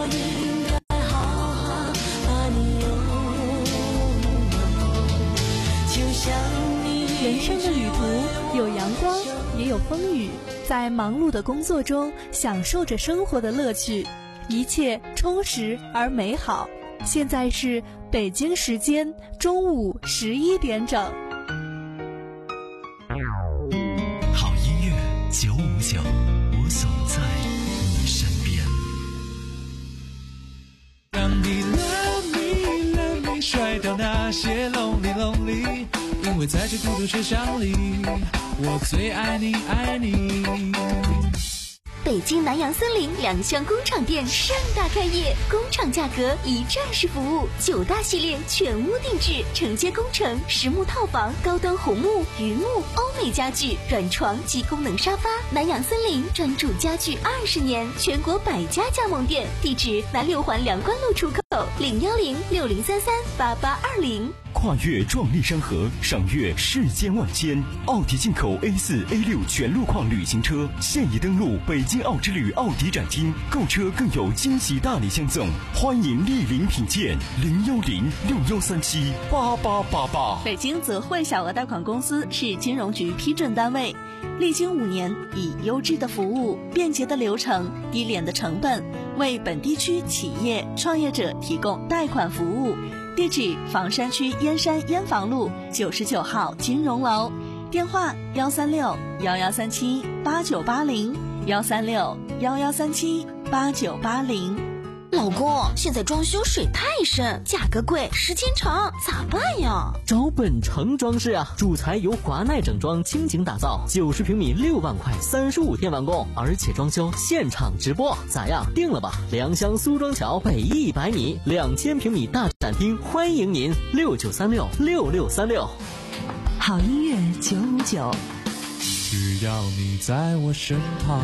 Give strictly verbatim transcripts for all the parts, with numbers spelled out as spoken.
我应该好好把你拥有，就像你。 人生的旅途有阳光，也有风雨，在忙碌的工作中享受着生活的乐趣，一切充实而美好。现在是北京时间中午十一点整。 好音乐九五九，我总在你身边。 让你 love me love me 甩掉那些 lonely lonely， 因为在这孤独车厢里，我最爱你爱你。 北京南洋森林两厢工厂店盛大开业，工厂价格一站式服务，九大系列全屋定制，承接工程、实木套房、高端红木、榆木、欧美家具、软床及功能沙发。南洋森林专注家具二十年，全国百家加盟店，地址南六环梁关路出口，零幺零六零三三八八二零。 跨越壮丽山河，赏阅世间万千。奥迪进口 A 四 A 六 全路况旅行车现已登陆北京奥之旅奥迪展厅，购车更有惊喜大礼相赠，欢迎莅临品鉴。零幺零六幺三七八八八八。 北京泽汇小额贷款公司是金融局批准单位，历经五年，以优质的服务、便捷的流程、低廉的成本，为本地区企业创业者提供贷款服务。地址：房山区燕山燕房路九十九号金融楼，电话：幺三六幺幺三七八九八零，幺三六幺幺三七八九八零。 老公，现在装修水太深，价格贵，时间长，咋办呀？ 找本城装饰啊，主材由华奈整装倾情打造，九十平米六万块，三十五天完工，而且装修现场直播，咋样？定了吧？良乡苏庄桥北一百米，两千平米大展厅，欢迎您，六九三六六六三六。 好音乐九五九， 只要你在我身旁。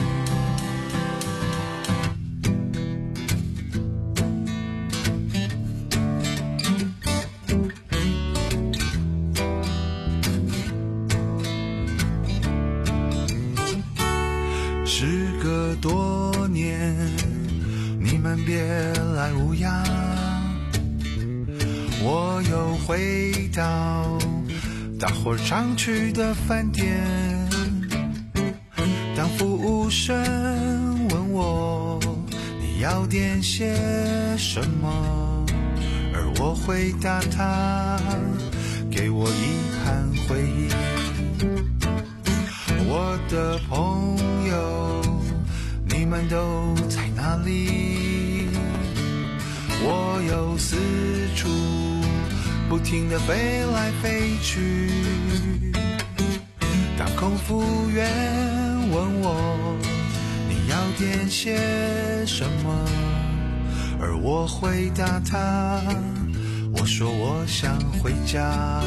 时隔多年，你们别来无恙，我又回到大伙常去的饭店。当服务生问我你要点些什么，而我回答他给我遗憾回忆。我的朋友，你们都在哪里？我又四处不停地飞来飞去。当空服员问我你要点些什么，而我回答他，我说我想回家。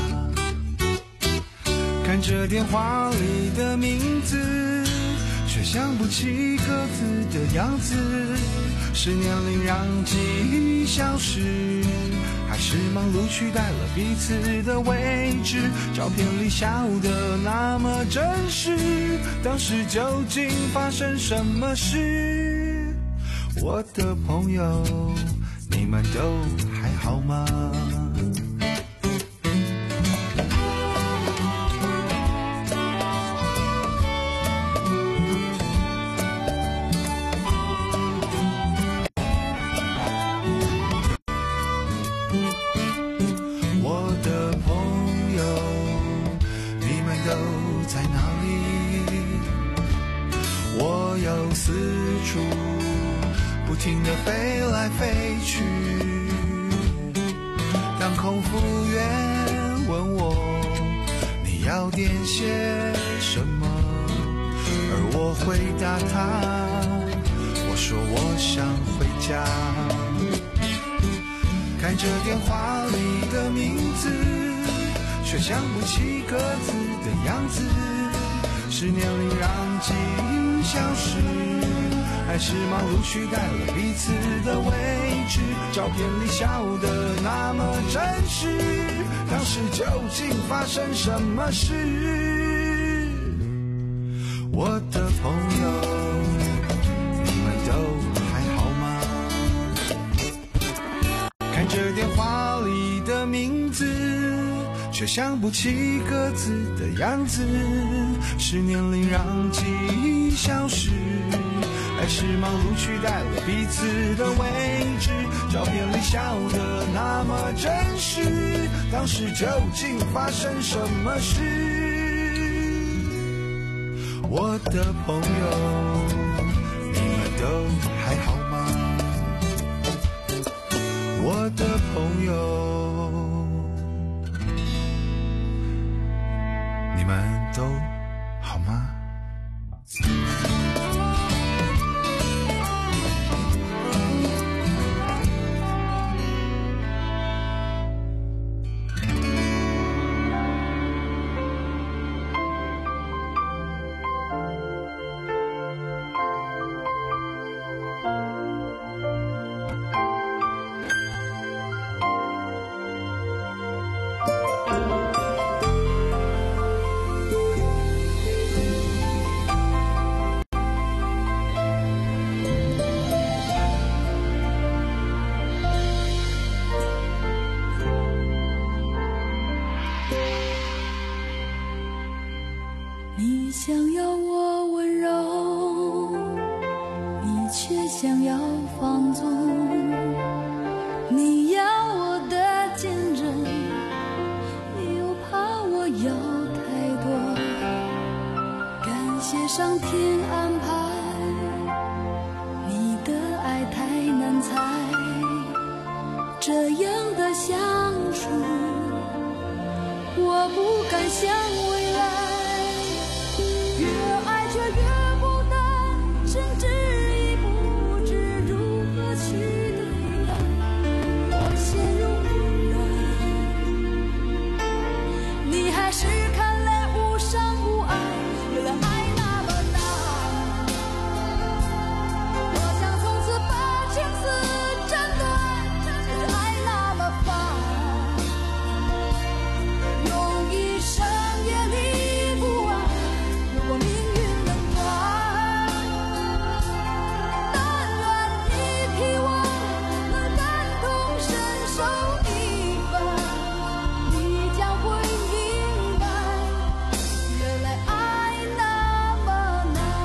看着电话里的名字，却想不起各自的样子。是年龄让记忆消失，还是忙碌取代了彼此的位置？照片里笑得那么真实，当时究竟发生什么事？我的朋友，你们都还好吗？在哪里？我又四处不停地飞来飞去。当空服员问我你要点些什么，而我回答他，我说我想回家。看着电话里的名字，却想不起各自的样子。是年龄让记忆消失，还是忙碌取代了彼此的位置？照片里笑得那么真实，当时究竟发生什么事？我的朋友，你们都还好吗？ 却想不起各自的样子，是年龄让记忆消失，还是忙碌取代了彼此的位置？照片里笑得那么真实，当时究竟发生什么事？我的朋友，你们都还好吗？我的朋友，你们都好吗？ 你想要我温柔，你却想要放纵，你要我的坚韧，又怕我要太多。感谢上天安排，你的爱太难猜，这样的相处，我不敢想未来。越爱却越孤单，甚至已不知如何去对待，我陷入混乱，你还是看来无伤无碍，原来爱那么难。我想从此把情丝斩断，其实爱那么烦，用一生也理不完。如果命运能断，但愿你替我能感同身受一番，你将会明白，原来爱那么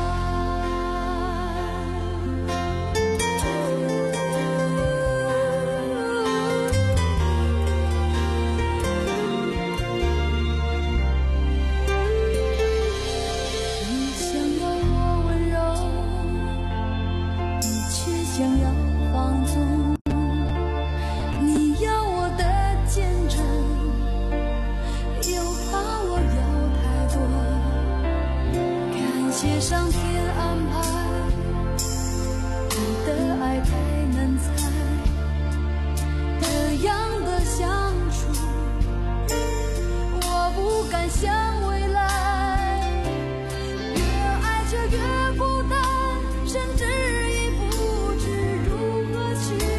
你想要我温柔，你却想要放纵，你要我的坚韧，又怕我要太多。感谢上天安排，你的爱太难猜，这样的相处，我不敢想未来。越爱却越孤单，甚至已不知如何去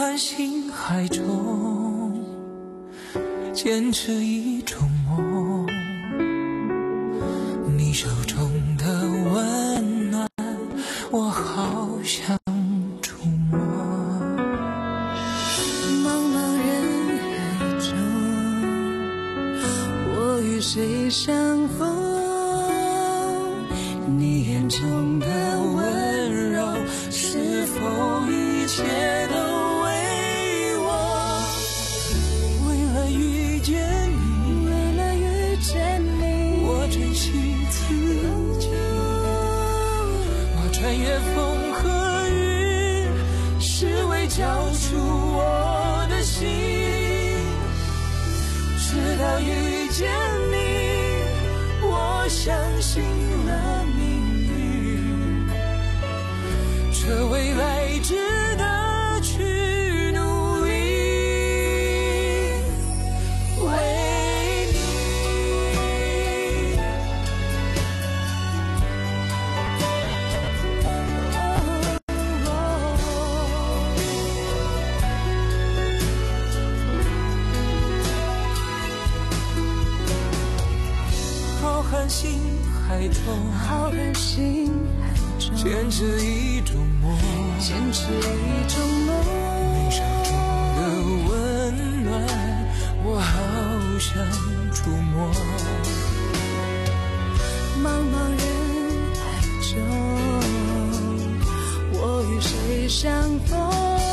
瀚星海中坚持一种梦，你手中的温暖我好想触摸。 茫茫人海中，我与谁相逢？你眼中的温柔，是否一切都为我？ 为了遇见你， 为了遇见你， 我珍惜自己，我穿越风和雨，是为交出我的心。直到遇见你，我相信了命运，这未来值得去努力。为你浩瀚星海中， 浩瀚星海中， 坚持一种梦， 坚持一种梦。 你手中的温暖，我好想触摸。 茫茫人海中，我与谁相逢？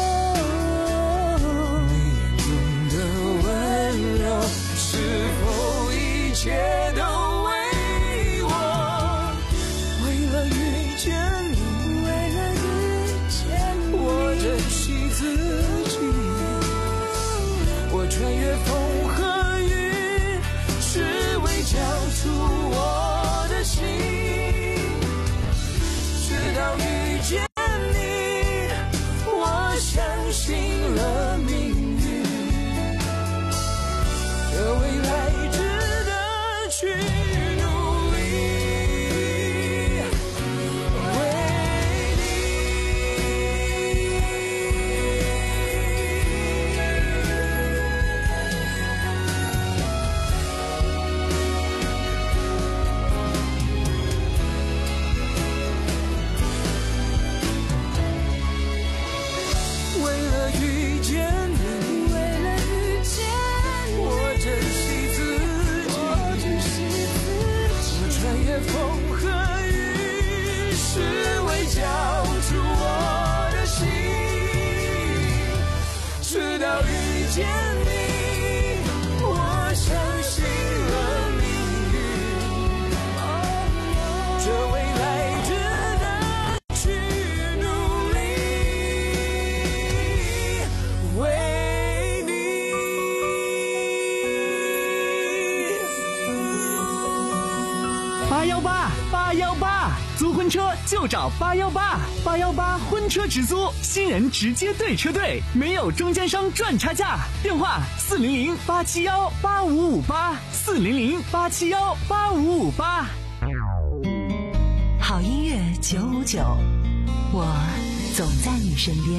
你眼中的温柔，是否一切都为我？为了遇见你， 为了遇见你， 我珍惜自己，我穿越风和雨，是为交出我的心。直到遇见你，我相信了命运，这未来值得去努力。为为了遇见你， 为了遇见你， 我珍惜自己， 我珍惜自我穿越风和雨，是为交出我的心。直到遇见你，我相信了命运，这未来值得去努力。为你八幺八八幺八，租婚车就找八幺八，八幺八婚车直租，新人直接对车队，没有中间商赚差价。电话四零零八七幺八五五八，四零零八七幺八五五八。 好音乐九五九，我总在你身边。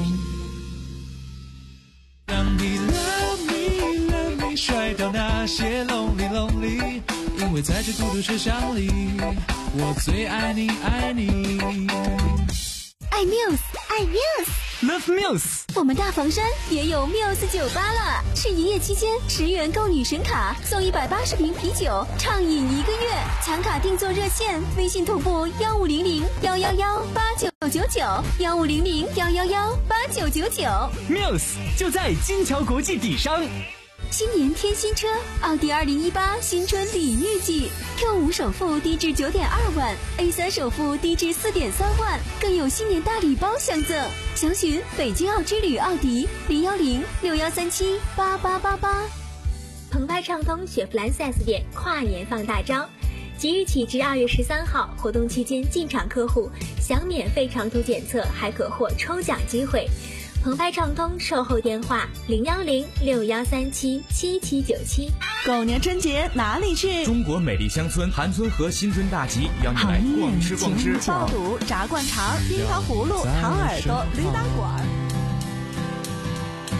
让你 love me love me， 甩掉那些 lonely lonely， 因为在这孤独车厢里，我最爱你爱你。 爱 Muse， 爱 Muse，Love Muse。 我们大房山也有 Muse 酒吧了，是营业期间十元购女神卡送一百八十瓶啤酒，畅饮一个月。抢卡订座热线：微信同步幺五零零幺幺幺八九九九，幺五零零幺幺幺八九九九。 Muse 就在金桥国际底商。 新年添新车，奥迪二零一八新春礼遇季 ，Q 五首付低至九点二万 ，A 三首付低至四点三万，更有新年大礼包相赠。详询北京奥之旅奥迪零幺零六幺三七八八八八。 澎湃畅通雪佛兰 四 S 店跨年放大招，即日起至二月十三号，活动期间进场客户享免费长途检测，还可获抽奖机会。澎湃畅通售后电话零幺零六幺三七七七九七。 狗年春节哪里去？ 中国美丽乡村韩村河新春大集，邀你来逛吃逛吃。 爆肚、炸灌肠、冰糖葫芦、糖耳朵、驴打滚。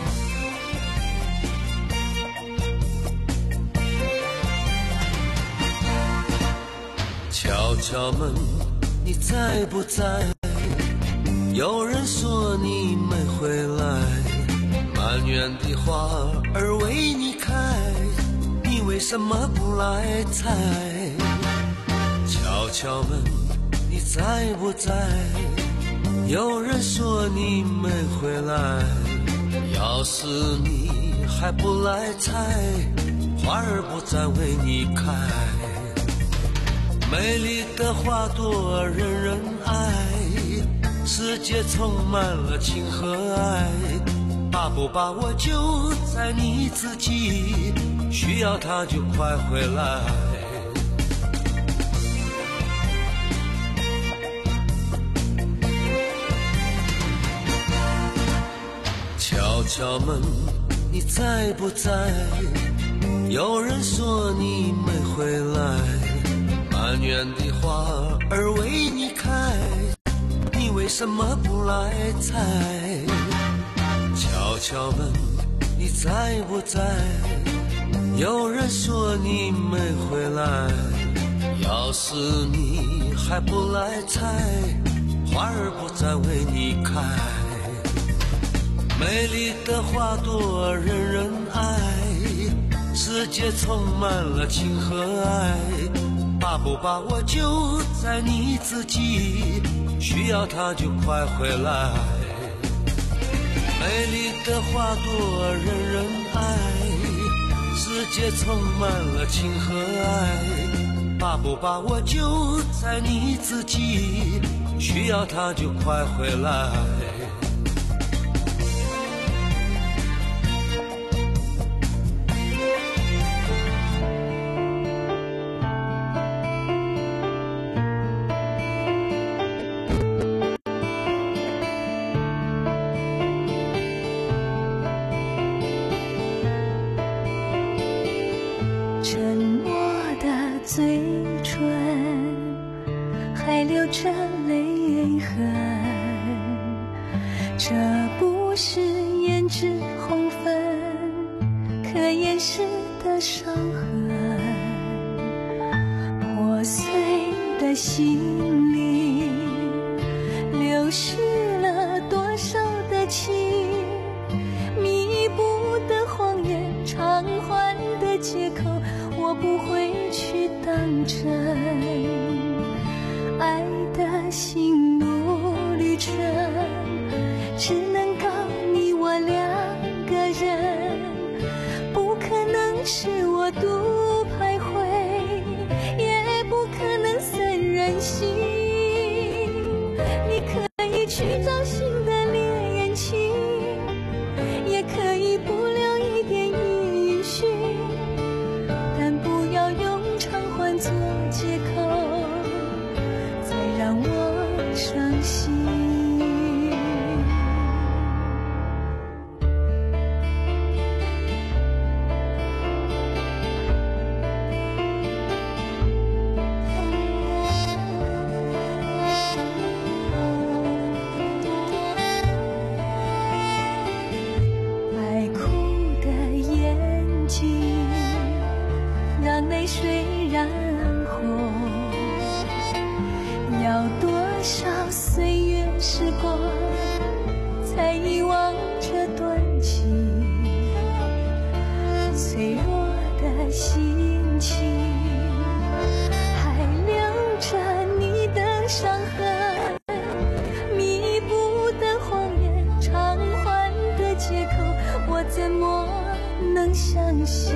敲门，你在不在？有人说你没回来，满园的花儿为你开，你为什么不来采？敲敲门，你在不在？有人说你没回来，要是你还不来采，花儿不再为你开。美丽的花朵人人爱，世界充满了情和爱，把不把握就在你自己，需要它就快回来。敲敲门，你在不在？有人说你没回来，满园的花儿为你开，你为什么不来采？敲敲门，你在不在？有人说你没回来，要是你还不来采，花儿不再为你开。美丽的花朵人人爱，世界充满了情和爱，把不把握就在你自己，需要它就快回来。美丽的花朵人人爱，世界充满了情和爱，把不把握就在你自己，需要它就快回来。 嘴唇还留着泪痕，这不是胭脂红粉可掩饰的伤痕，破碎的心里流失了多少的情，弥补的谎言，偿还的借口，我不会去当真。爱的心路旅程，只能够你我两个人，不可能是我独徘徊，也不可能三人行。你可以去找新的恋情，也可以不留一点音讯，但不要用偿还做借口，再让我伤心。爱哭的眼睛，让泪水染红，要多少岁月时光才遗忘这段情，脆弱的心情还留着你的伤痕，弥补的谎言，偿还的借口，我怎么能相信？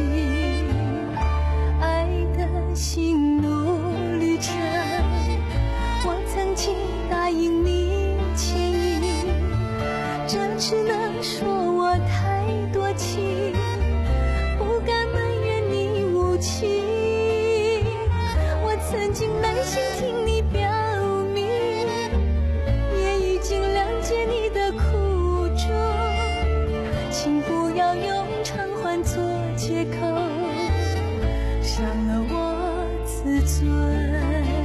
爱的心路旅程，我曾经答应你牵引，这只能说我太多情，不敢埋怨你无情。我曾经耐心听你表明，也已经了解你的苦衷，请不要用偿还做借口，伤了我自尊。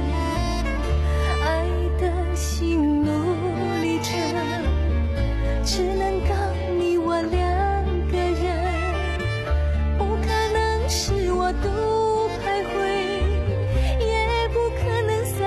爱的心路历程，只能够你我两个人，不可能是我独徘徊，也不可能三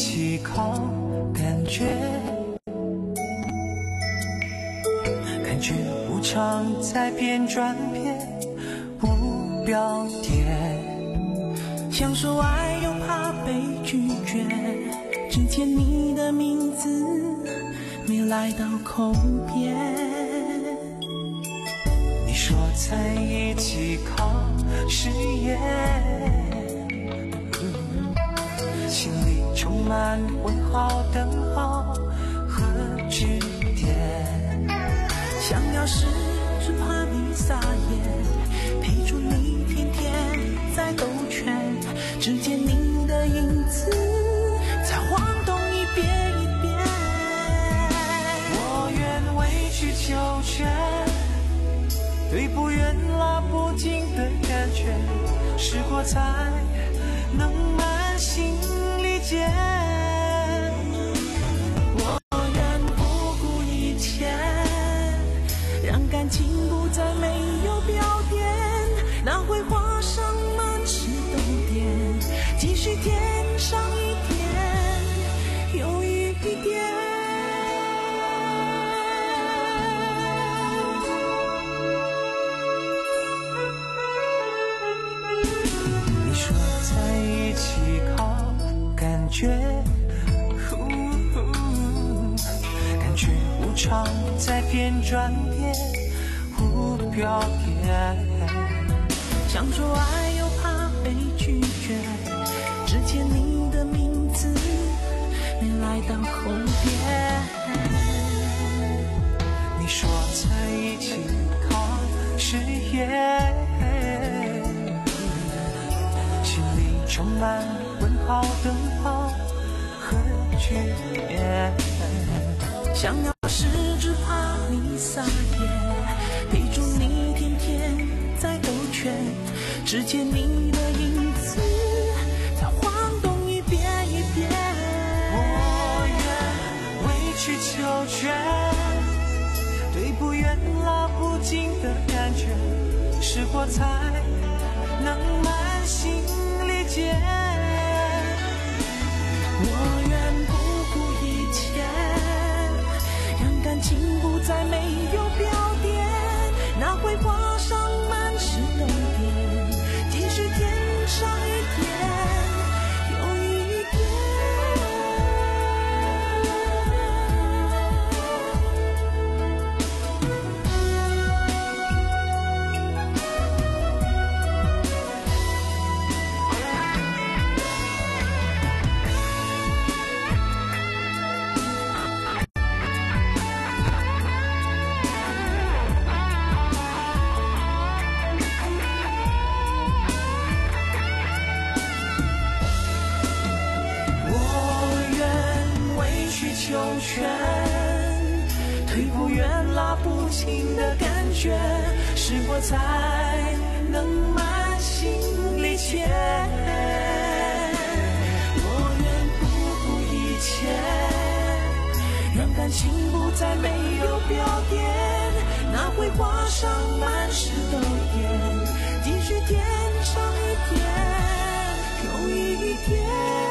起靠，感觉感觉无常在变转变，无标点。 想说爱又怕被拒绝，只见你的名字没来到口边。 你说在一起靠誓言，心里充满问号、等号和句点。 想要试，只怕你撒野，陪住你天天在兜圈，只见你的影子在晃动一遍一遍。 我愿委曲求全，对不愿拉不紧的感觉，试过才能满心理解。 我愿不顾一切，让感情不再没有标点，那会画上满是逗点，继续添上一点又一点。 你说在一起靠感觉，呼呼感觉无常在变转变，无标点。 想说爱又怕被拒绝，只见你的名字没来到口边。 你说在一起靠誓言，心里充满问号、等号和句点。 想要试，只怕你撒野，陪住你天天在兜圈，只见你的影子在晃动一遍一遍。 我愿委曲求全，对不愿拉不紧的感觉，试过才能满心理解。 我愿不顾一切，让感情不再没有标点，那会画上满是逗点，继续添上一点又一点。求全，推不远拉不清的感觉，试过才能满心理解。我愿不顾一切，让感情不再没有标点，那会画上满是逗点，继续添上一点又一点。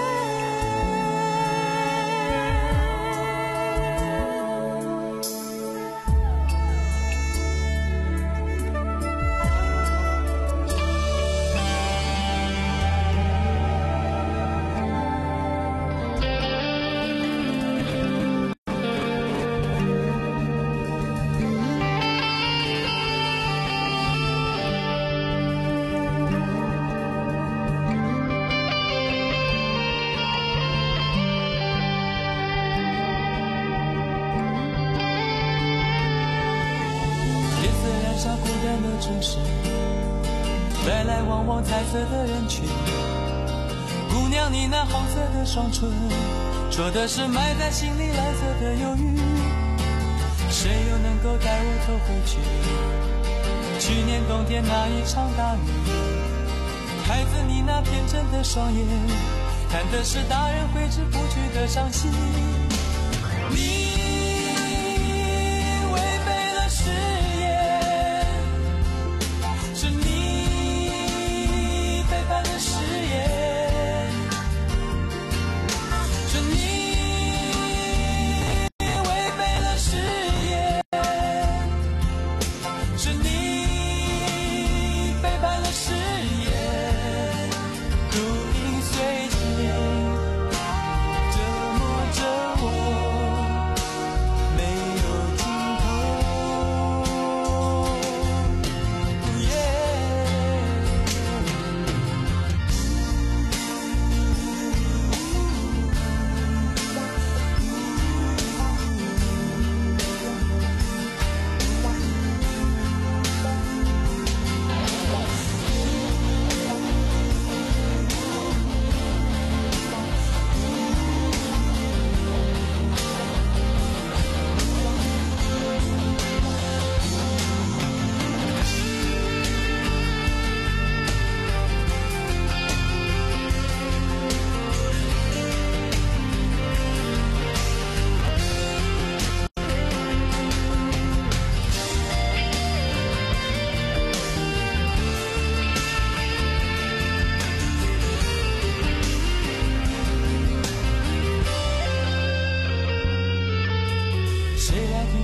城市来来往往彩色的人群，姑娘你那红色的双唇，说的是埋在心里蓝色的忧郁，谁又能够带我走回去去年冬天那一场大雨？孩子你那天真的双眼，看的是大人挥之不去的伤心。你是你背叛的誓言，是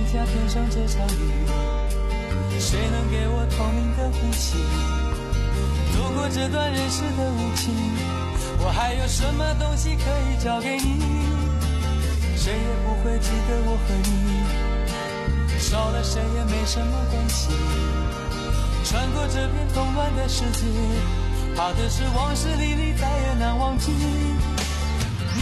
家添上这场雨？谁能给我透明的呼吸？度过这段人世的无情，我还有什么东西可以交给你？谁也不会记得我和你，少了谁也没什么关系。穿过这片动乱的世界，怕的是往事历历再也难忘记。你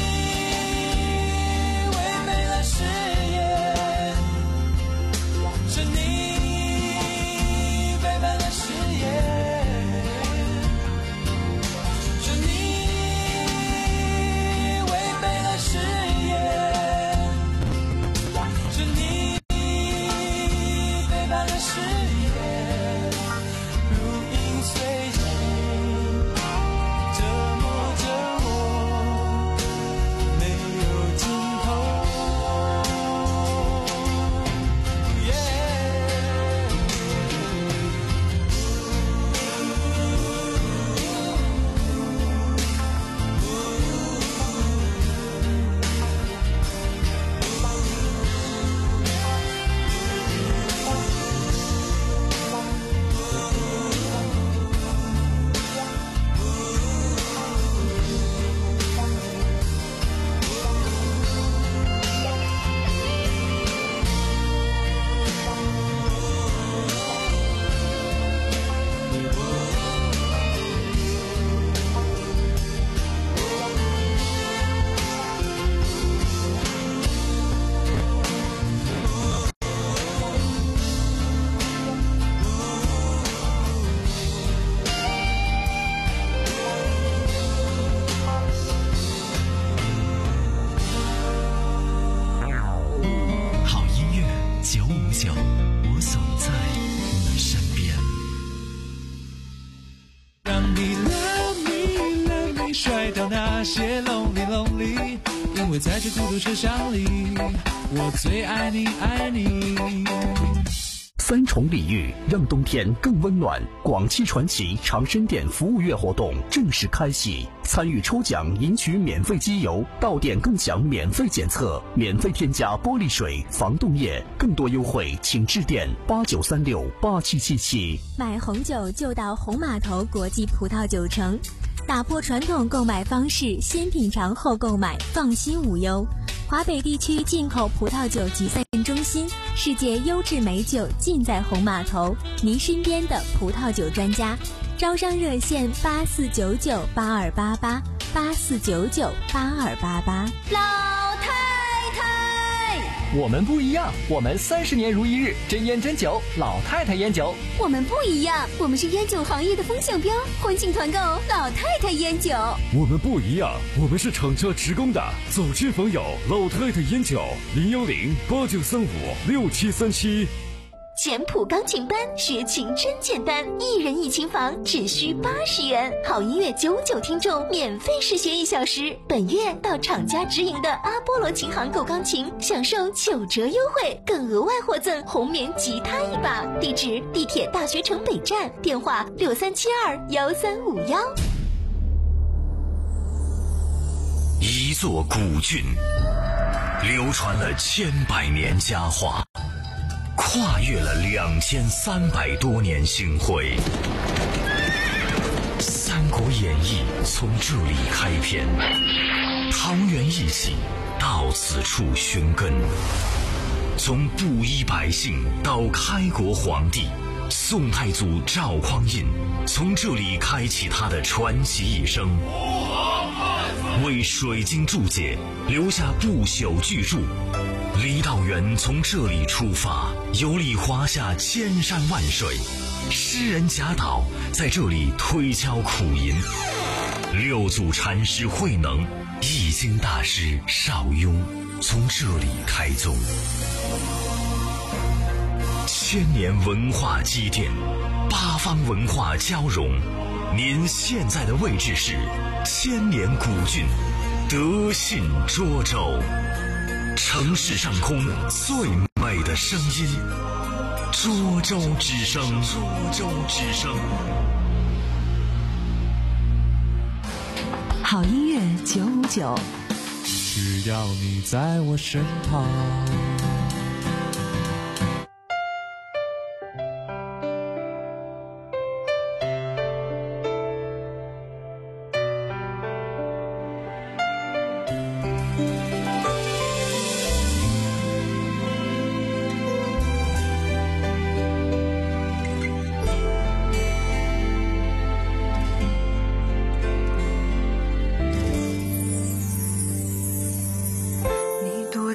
违背了誓言，是你背叛了誓言，是你违背了誓言，是你背叛了誓言，如影随形，折磨着我，没有尽头。 那些 lonely lonely， 因为在这孤独车厢里，我最爱你爱你。 三重礼遇让冬天更温暖。广汽传祺长生店服务月活动正式开启，参与抽奖赢取免费机油，到店更享免费检测，免费添加玻璃水、防冻液，更多优惠请致电八九三六八七七七。 买红酒就到红码头国际葡萄酒城，打破传统购买方式，先品尝后购买，放心无忧。华北地区进口葡萄酒集散中心，世界优质美酒尽在红码头，您身边的葡萄酒专家。招商热线八四九九八二八八八四九九八二八八。 老太太， 我们不一样，我们三十年如一日，真烟真酒，老太太烟酒。 我们不一样，我们是烟酒行业的风向标，欢庆团购老太太烟酒。 我们不一样，我们是厂家职工的，走亲访友，老太太烟酒，零幺零八九三五六七三七。 简谱钢琴班学琴真简单，一人一琴房只需八十元，好音乐九九听众免费试学一小时。本月到厂家直营的阿波罗琴行购钢琴，享受九折优惠，更额外获赠红棉吉他一把。地址：地铁大学城北站，电话六三七二幺三五幺。 一座古郡，流传了千百年佳话，跨越了两千三百多年星辉。《三国演义》从这里开篇，桃园义气到此处寻根。从布衣百姓到开国皇帝，宋太祖赵匡胤从这里开启他的传奇一生，为水晶注解留下不朽巨著。李道元从这里出发，游历华夏千山万水，诗人贾岛在这里推敲苦吟，六祖禅师慧能、易经大师邵雍从这里开宗。千年文化积淀，八方文化交融，您现在的位置是千年古郡德信涿州。城市上空最美的声音，涿州之声。涿州之声。 好音乐九五九， 只要你在我身旁，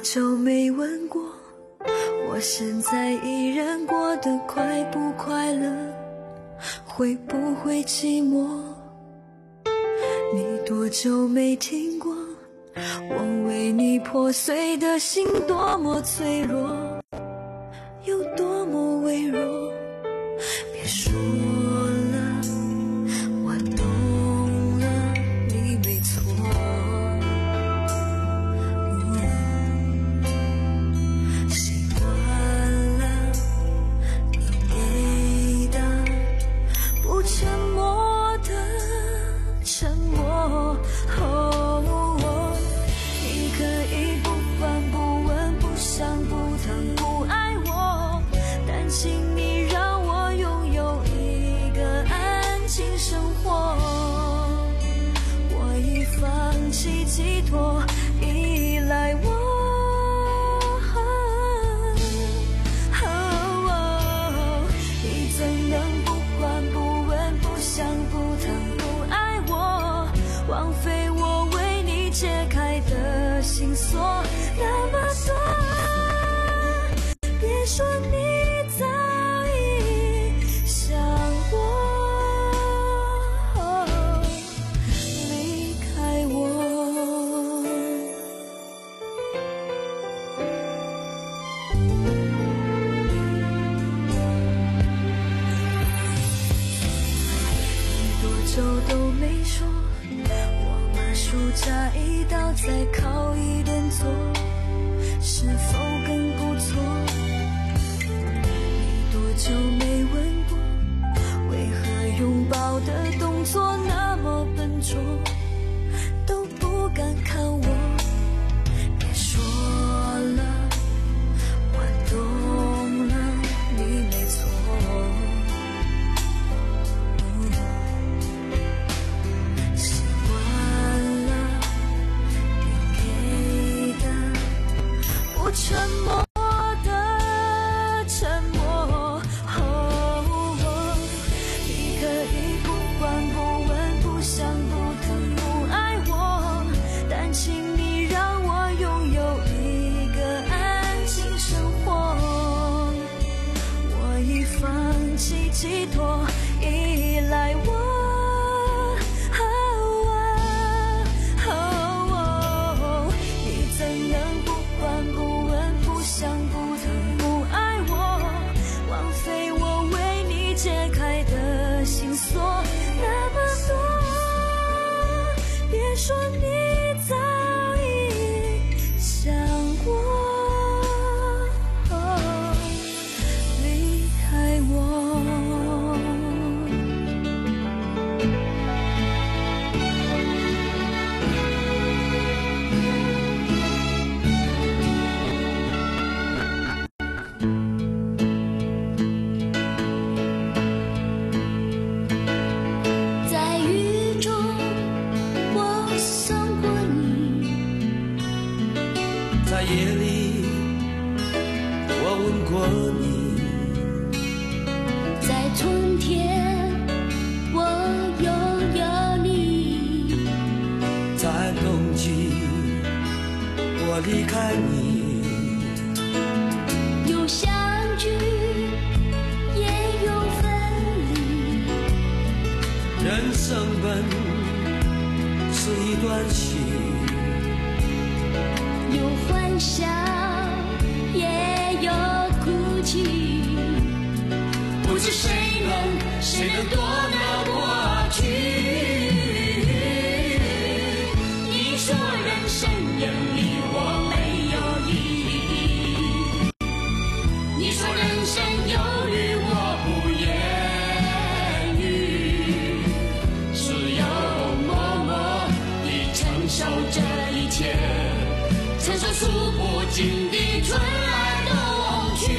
久没问过，我现在一人过得快不快乐，会不会寂寞？你多久没听过，我为你破碎的心多么脆弱，有多么微弱。别说了，我懂了，你没错。习惯了你给的不沉默的沉默。哦，你可以不管不问不想不疼不爱我，但请你让我拥有一个安静生活。我已放弃寄托，依赖我。你怎能不管不问不想不疼不爱我，枉费我为你解开的心锁那么多。别说你早已想过离开我。多久都没说，我把暑假一到再考一顿做，是否更不错？你多久没吻过，为何拥抱的动作那么笨拙，都不敢看我。别说了，我懂了，你没错。习惯了你给的不沉默的沉默。哦，你可以不管不问不想不疼不爱我，但请你让我拥有一个安静生活。我已放弃寄托，依赖我。你怎能不管不问不想不疼不爱我，枉费我为你解开的心锁那么多。别说你早已想过离开我。在雨中我送过你， 在夜里我吻过你， 在春天我拥有你， 在冬季我离开你。 有相聚也有分离， 人生本是一段戏， 有欢笑也有哭泣，不知谁能谁能躲得过去。你说人生有你我没有意义，你说人生有雨我不言语，只有默默地承受这一切，承受数不尽的春来冬去。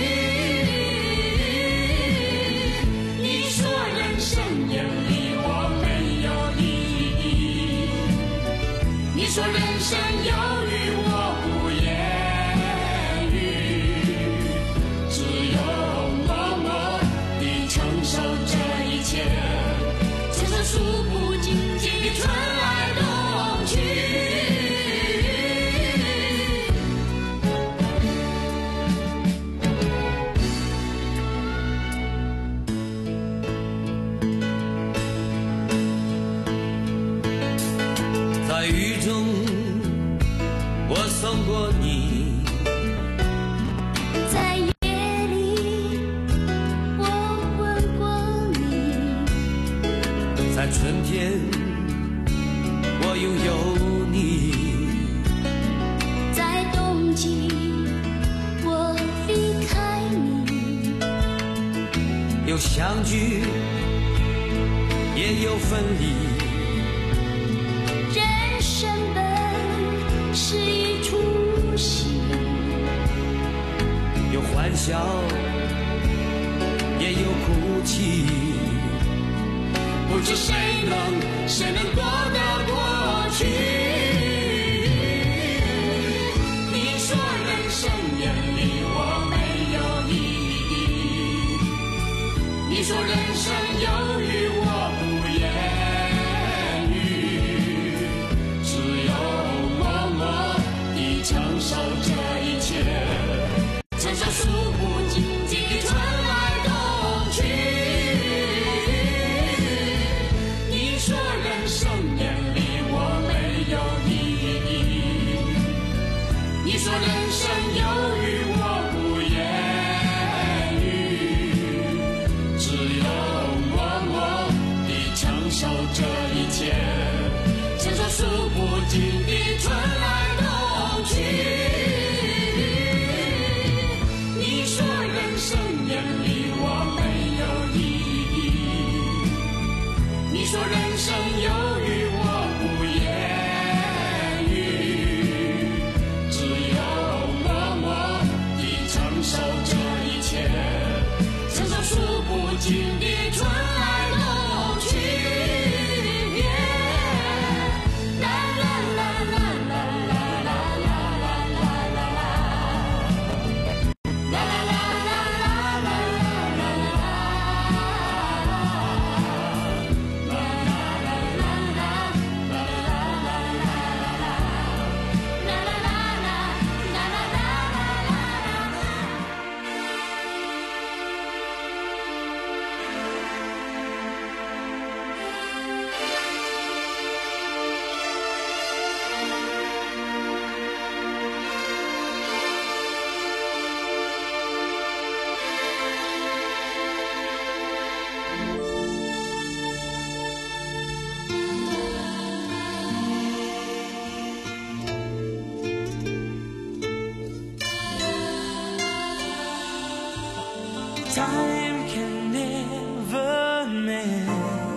你说人生有你我没有意义，你说人生有雨我不言语，只有默默地承受这一切，承受数不尽的春来冬去。 相聚，也有分离。 人生本是一出戏， 有欢笑，也有哭泣。不知谁能，谁能躲得过去？你说人生远离我没有意义，你说人生有余我不言语，只有默默地承受这一切，承受数不尽的春来冬去。你说人生远离我没有意义，你说人生有余我不言语，只有默默地承受这一切，承受数不尽的春来冬去。你说人生远离我没有意义，你说人生有余我不言语，只有默默地承受这一切，承受数不尽的春来冬去。啦啦啦啦啦啦啦啦啦啦啦啦啦啦 Time can never mend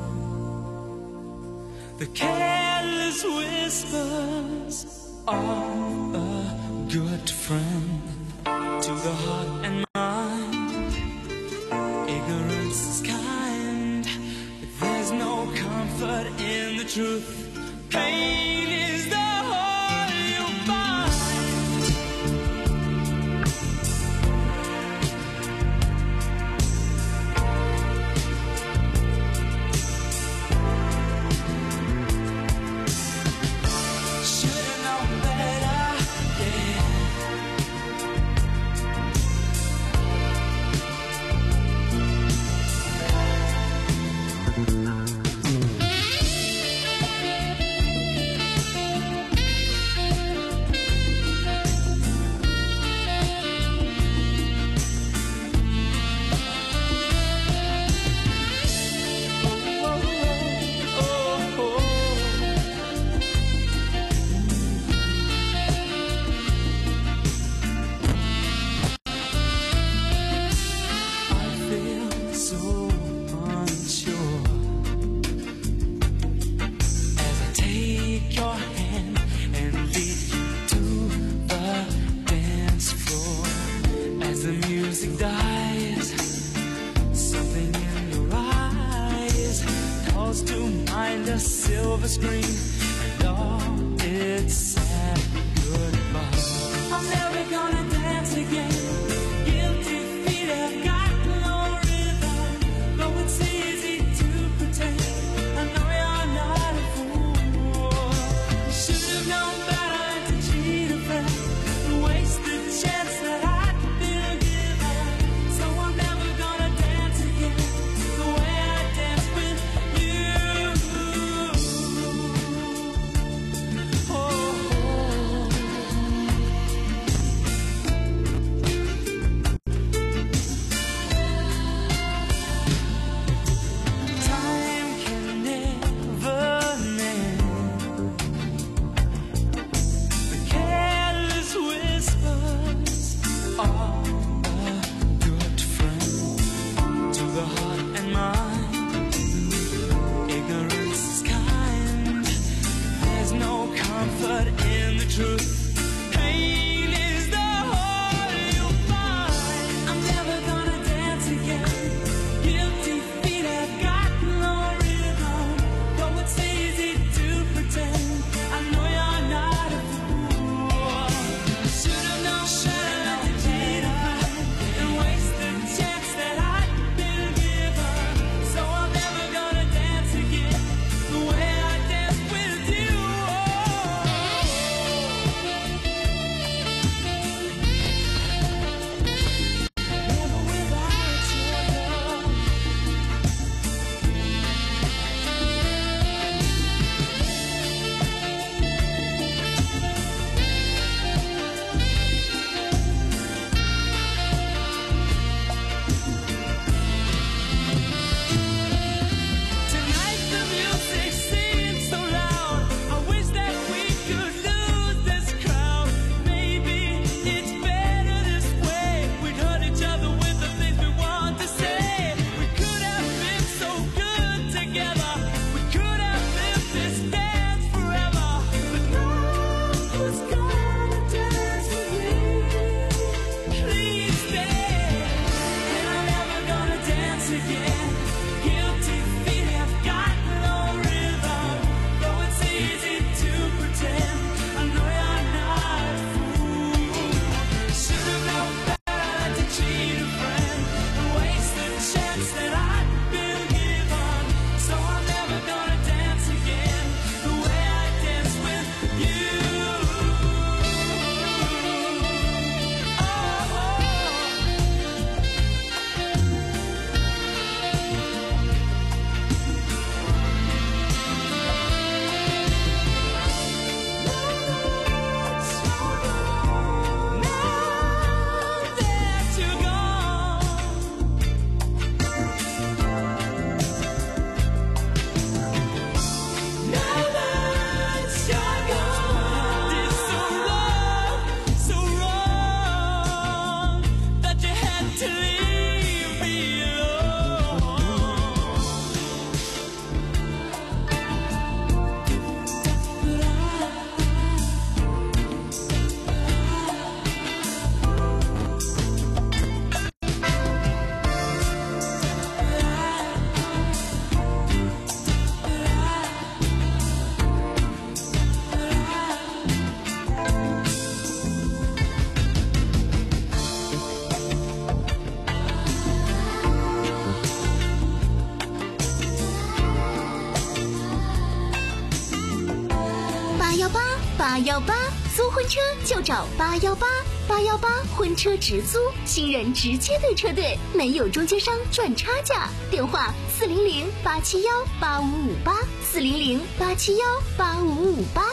the careless whispers of a good friend. To the heart and mind, ignorance is kind, but there's no comfort in the truth. Pain is the whole you find. Should've known better, yeah. Silver screen and all its sad goodbye. I'm never gonna dance again. Guilty feet have got no rhythm. Though it's easy to pretend, I know you're not a fool. You should have known better to cheat a friend and waste the chance that I'd been given. So I'm never gonna dance again the way I danced with you. 幺八，租婚车就找八幺八，八幺八婚车直租，新人直接对车队，没有中间商赚差价。电话四零零八七幺八五五八，四零零八七幺八五五八。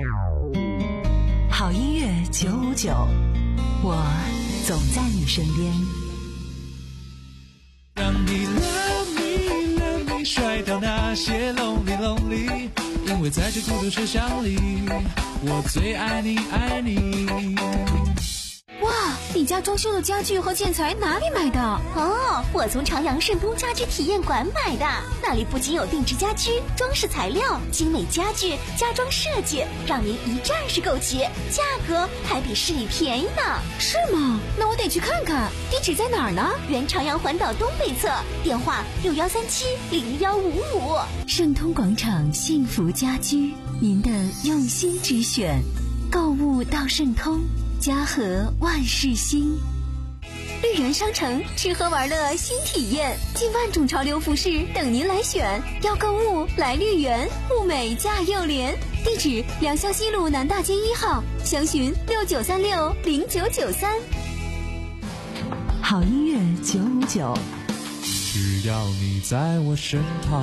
好音乐九五九，我总在你身边。 让你 love me love me， 甩掉那些 lonely lonely， 因为在这孤独车厢里，我最爱你爱你。 哇，你家装修的家具和建材哪里买的？ 哦，我从长阳盛东家居体验馆买的，那里不仅有定制家居、装饰材料、精美家具、家装设计，让您一站式购齐，价格还比市里便宜呢。 是吗？那我得去看看。地址在哪儿呢？ 原长阳环岛东北侧，电话六幺三七零幺五五。 盛通广场幸福家居，您的用心之选，购物到盛通。家和万事兴，绿园商城吃喝玩乐新体验，近万种潮流服饰等您来选。要购物来绿园，物美价又廉。地址：良乡西路南大街一号，详询六九三六零九九三。 好音乐九五九， 只要你在我身旁。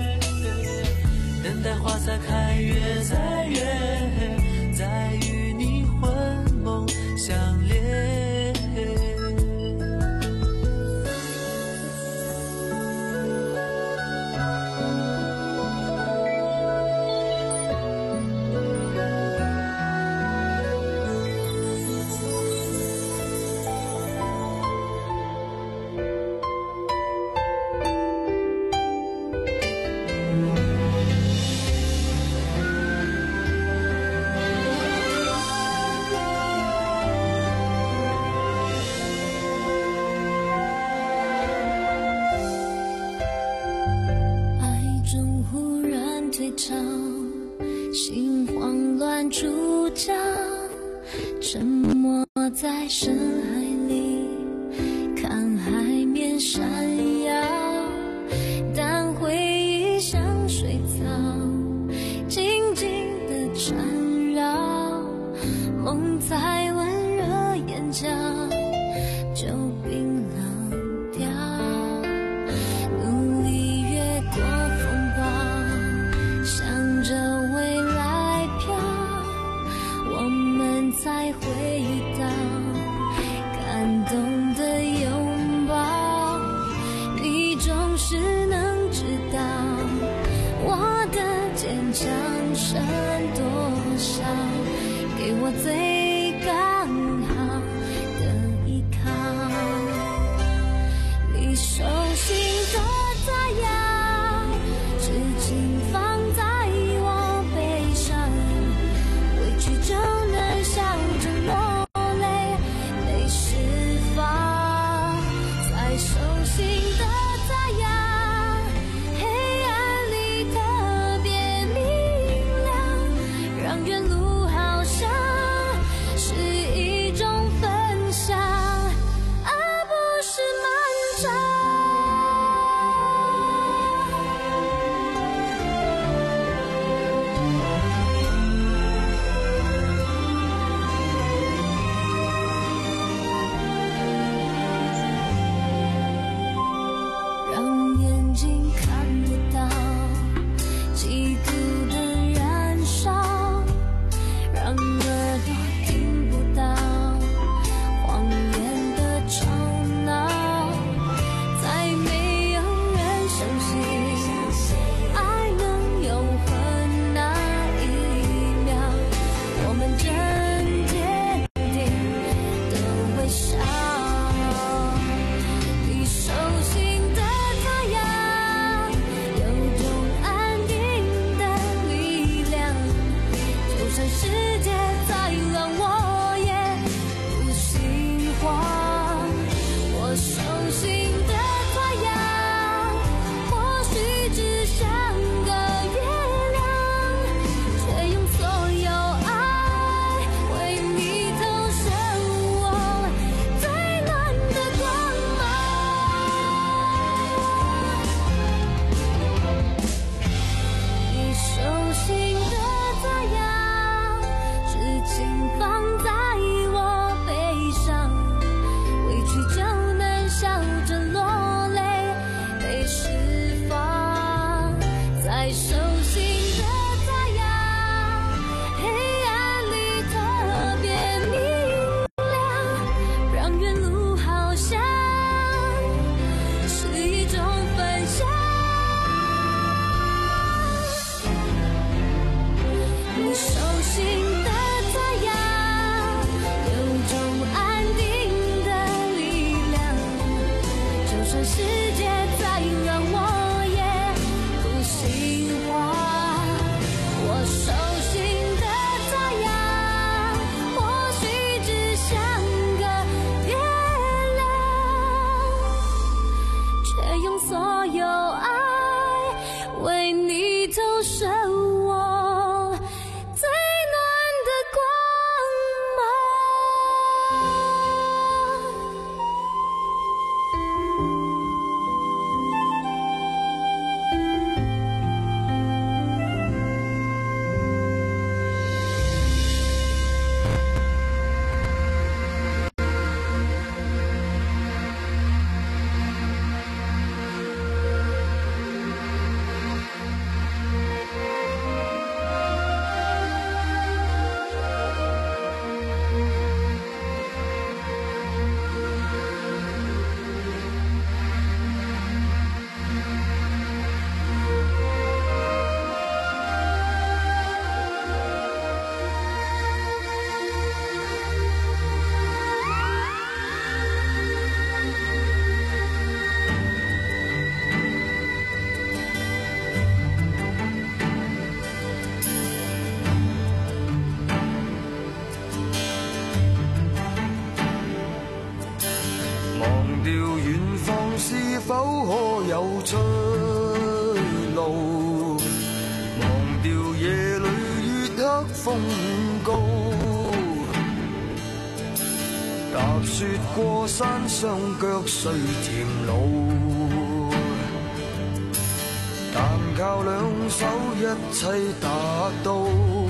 花再开，月再圆，在与你家，沉默在深海里，看海面闪耀，但回忆像水草，静静地缠绕，梦才温热眼角，就冰冷掉。努力越过风暴，向着未来飘，我们才会遇到感动的拥抱。你总是能知道我的坚强剩多少，给我最刚好的依靠。你手心的太阳，至今放在我背上，委屈就能笑着落泪，被释放。在手心的太阳，黑暗里特别明亮，让原路好像是一种分享，而不是漫长。让眼睛看不到嫉妒的燃烧，让耳朵听不到谎言的吵闹，再没有人相信爱能永恒那一秒，我们正坚定的微笑。你手心的太阳，有种安定的力量，就算世界再乱，我也不心慌。我手心的太阳，或许只像个月亮，却用所有爱为你投射我最暖的光芒。你手心的太阳，至今放在我背上，委屈就能笑着落泪，被释放。在手心的太阳，黑暗里特别明亮，让原路好像是一种分享。你手心的太阳，有种安定的力量，就算世界再乱，我也不心慌。我手心的太阳，或许只像个月亮，却用所有爱为你投射我最暖的光是否可有出路？忘掉夜里月黑風高。 雪過山，雙腳雖甜路，但靠兩手一切達到。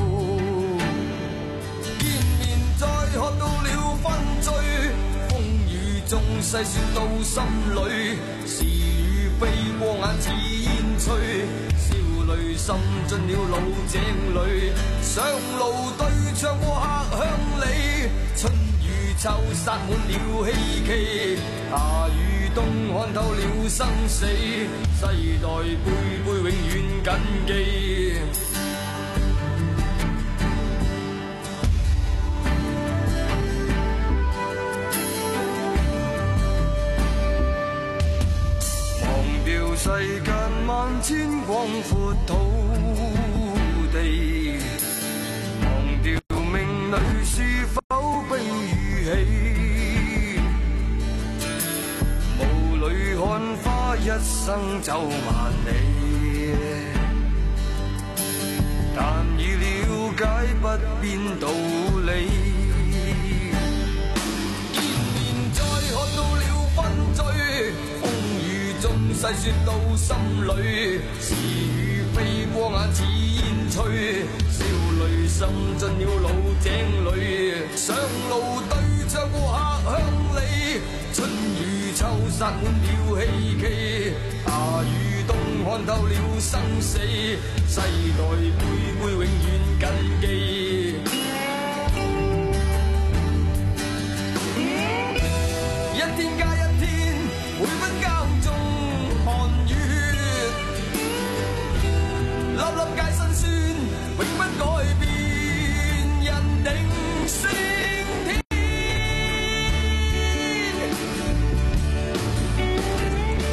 見面再喝到了分醉，風雨中細算到心裏，是與非過眼似煙吹，笑淚滲進了老井裏，上路對唱過客鄉里，春雨秋灑滿了希冀，夏與冬看透了生死，世代輩輩永遠謹記。世間萬千廣闊土地，忘掉命裏是否悲與喜，霧裏看花一生走萬里，但已了解不變道理，見面再喝到了分醉，細說到心裏，是與非過眼似煙吹，笑淚滲進了老井裏，上路對唱過客鄉里，春與秋灑滿了希冀，夏與冬看透了生死，世代輩輩永遠謹記。